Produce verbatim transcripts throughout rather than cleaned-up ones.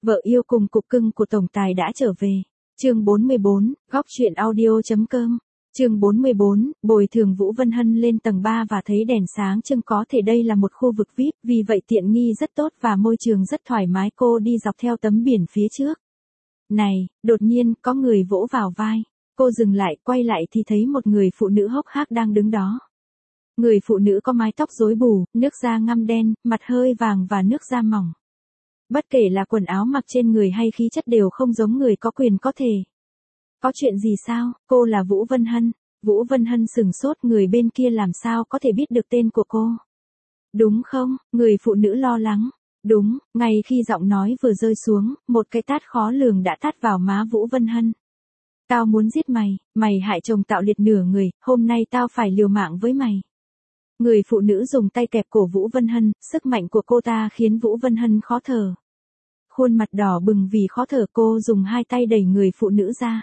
Vợ yêu cùng cục cưng của tổng tài đã trở về. Chương bốn mươi bốn, góc truyện audio.com. Chương bốn mươi bốn, bồi thường Vũ Vân Hân lên tầng ba và thấy đèn sáng trưng, có thể đây là một khu vực vi ai pi, vì vậy tiện nghi rất tốt và môi trường rất thoải mái. Cô đi dọc theo tấm biển phía trước. Này, đột nhiên có người vỗ vào vai. Cô dừng lại, quay lại thì thấy một người phụ nữ hốc hác đang đứng đó. Người phụ nữ có mái tóc rối bù, nước da ngăm đen, mặt hơi vàng và nước da mỏng. Bất kể là quần áo mặc trên người hay khí chất đều không giống người có quyền có thể. Có chuyện gì sao? Cô là Vũ Vân Hân. Vũ Vân Hân sừng sốt, người bên kia làm sao có thể biết được tên của cô? Đúng không? Người phụ nữ lo lắng. Đúng, ngay khi giọng nói vừa rơi xuống, một cái tát khó lường đã tát vào má Vũ Vân Hân. Tao muốn giết mày, mày hại chồng tao liệt nửa người, hôm nay tao phải liều mạng với mày. Người phụ nữ dùng tay kẹp cổ Vũ Vân Hân, sức mạnh của cô ta khiến Vũ Vân Hân khó thở. Khuôn mặt đỏ bừng vì khó thở, cô dùng hai tay đẩy người phụ nữ ra.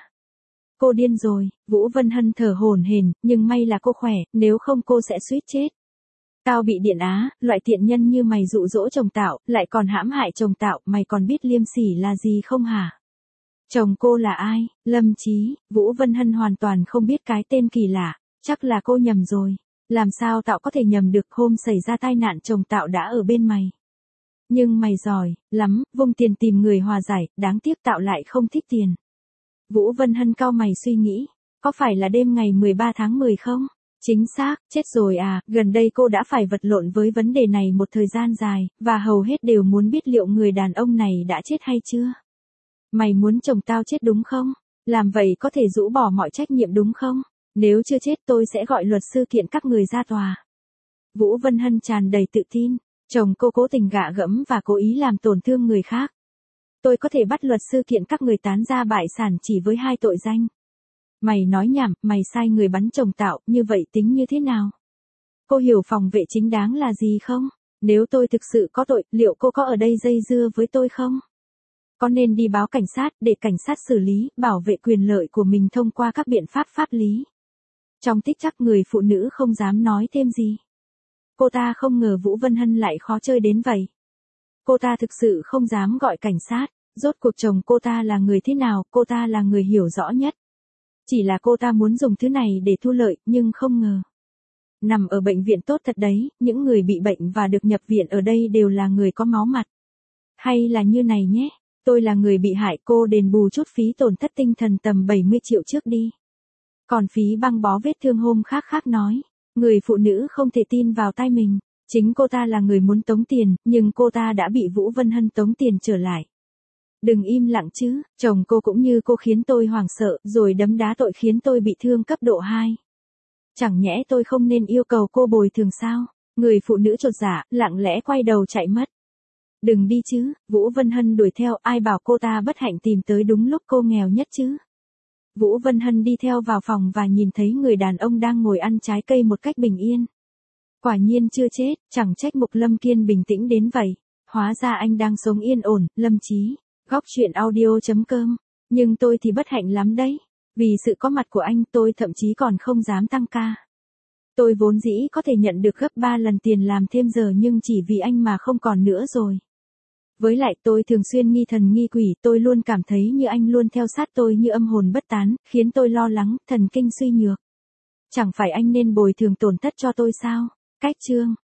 Cô điên rồi, Vũ Vân Hân thở hổn hển, nhưng may là cô khỏe, nếu không cô sẽ suýt chết. Tao bị điện á, loại tiện nhân như mày dụ dỗ chồng tao, lại còn hãm hại chồng tao, mày còn biết liêm sỉ là gì không hả? Chồng cô là ai? Lâm Chí. Vũ Vân Hân hoàn toàn không biết cái tên kỳ lạ, chắc là cô nhầm rồi. Làm sao tao có thể nhầm được, hôm xảy ra tai nạn chồng tao đã ở bên mày. Nhưng mày giỏi lắm, vung tiền tìm người hòa giải, đáng tiếc tao lại không thích tiền. Vũ Vân Hân cau mày suy nghĩ, có phải là đêm ngày mười ba tháng mười không? Chính xác, chết rồi à, gần đây cô đã phải vật lộn với vấn đề này một thời gian dài, và hầu hết đều muốn biết liệu người đàn ông này đã chết hay chưa. Mày muốn chồng tao chết đúng không? Làm vậy có thể rũ bỏ mọi trách nhiệm đúng không? Nếu chưa chết tôi sẽ gọi luật sư kiện các người ra tòa. Vũ Vân Hân tràn đầy tự tin, chồng cô cố tình gạ gẫm và cố ý làm tổn thương người khác. Tôi có thể bắt luật sư kiện các người tán gia bại sản chỉ với hai tội danh. Mày nói nhảm, mày sai người bắn chồng tao, như vậy tính như thế nào? Cô hiểu phòng vệ chính đáng là gì không? Nếu tôi thực sự có tội, liệu cô có ở đây dây dưa với tôi không? Có nên đi báo cảnh sát để cảnh sát xử lý, bảo vệ quyền lợi của mình thông qua các biện pháp pháp lý? Trong tích tắc người phụ nữ không dám nói thêm gì. Cô ta không ngờ Vũ Vân Hân lại khó chơi đến vậy. Cô ta thực sự không dám gọi cảnh sát, rốt cuộc chồng cô ta là người thế nào, cô ta là người hiểu rõ nhất. Chỉ là cô ta muốn dùng thứ này để thu lợi, nhưng không ngờ. Nằm ở bệnh viện tốt thật đấy, những người bị bệnh và được nhập viện ở đây đều là người có máu mặt. Hay là như này nhé, tôi là người bị hại, cô đền bù chút phí tổn thất tinh thần tầm bảy mươi triệu trước đi. Còn phí băng bó vết thương hôm khác khác nói. Người phụ nữ không thể tin vào tai mình. Chính cô ta là người muốn tống tiền, nhưng cô ta đã bị Vũ Vân Hân tống tiền trở lại. Đừng im lặng chứ, chồng cô cũng như cô khiến tôi hoảng sợ, rồi đấm đá tội khiến tôi bị thương cấp độ hai. Chẳng nhẽ tôi không nên yêu cầu cô bồi thường sao? Người phụ nữ chột dạ, lặng lẽ quay đầu chạy mất. Đừng đi chứ, Vũ Vân Hân đuổi theo, ai bảo cô ta bất hạnh tìm tới đúng lúc cô nghèo nhất chứ. Vũ Vân Hân đi theo vào phòng và nhìn thấy người đàn ông đang ngồi ăn trái cây một cách bình yên. Quả nhiên chưa chết, chẳng trách Mục Lâm Kiên bình tĩnh đến vậy. Hóa ra anh đang sống yên ổn. Lâm Chí, góc truyện audio.com. Nhưng tôi thì bất hạnh lắm đấy. Vì sự có mặt của anh tôi thậm chí còn không dám tăng ca. Tôi vốn dĩ có thể nhận được gấp ba lần tiền làm thêm giờ nhưng chỉ vì anh mà không còn nữa rồi. Với lại tôi thường xuyên nghi thần nghi quỷ, tôi luôn cảm thấy như anh luôn theo sát tôi như âm hồn bất tán, khiến tôi lo lắng, thần kinh suy nhược. Chẳng phải anh nên bồi thường tổn thất cho tôi sao? Cách chương.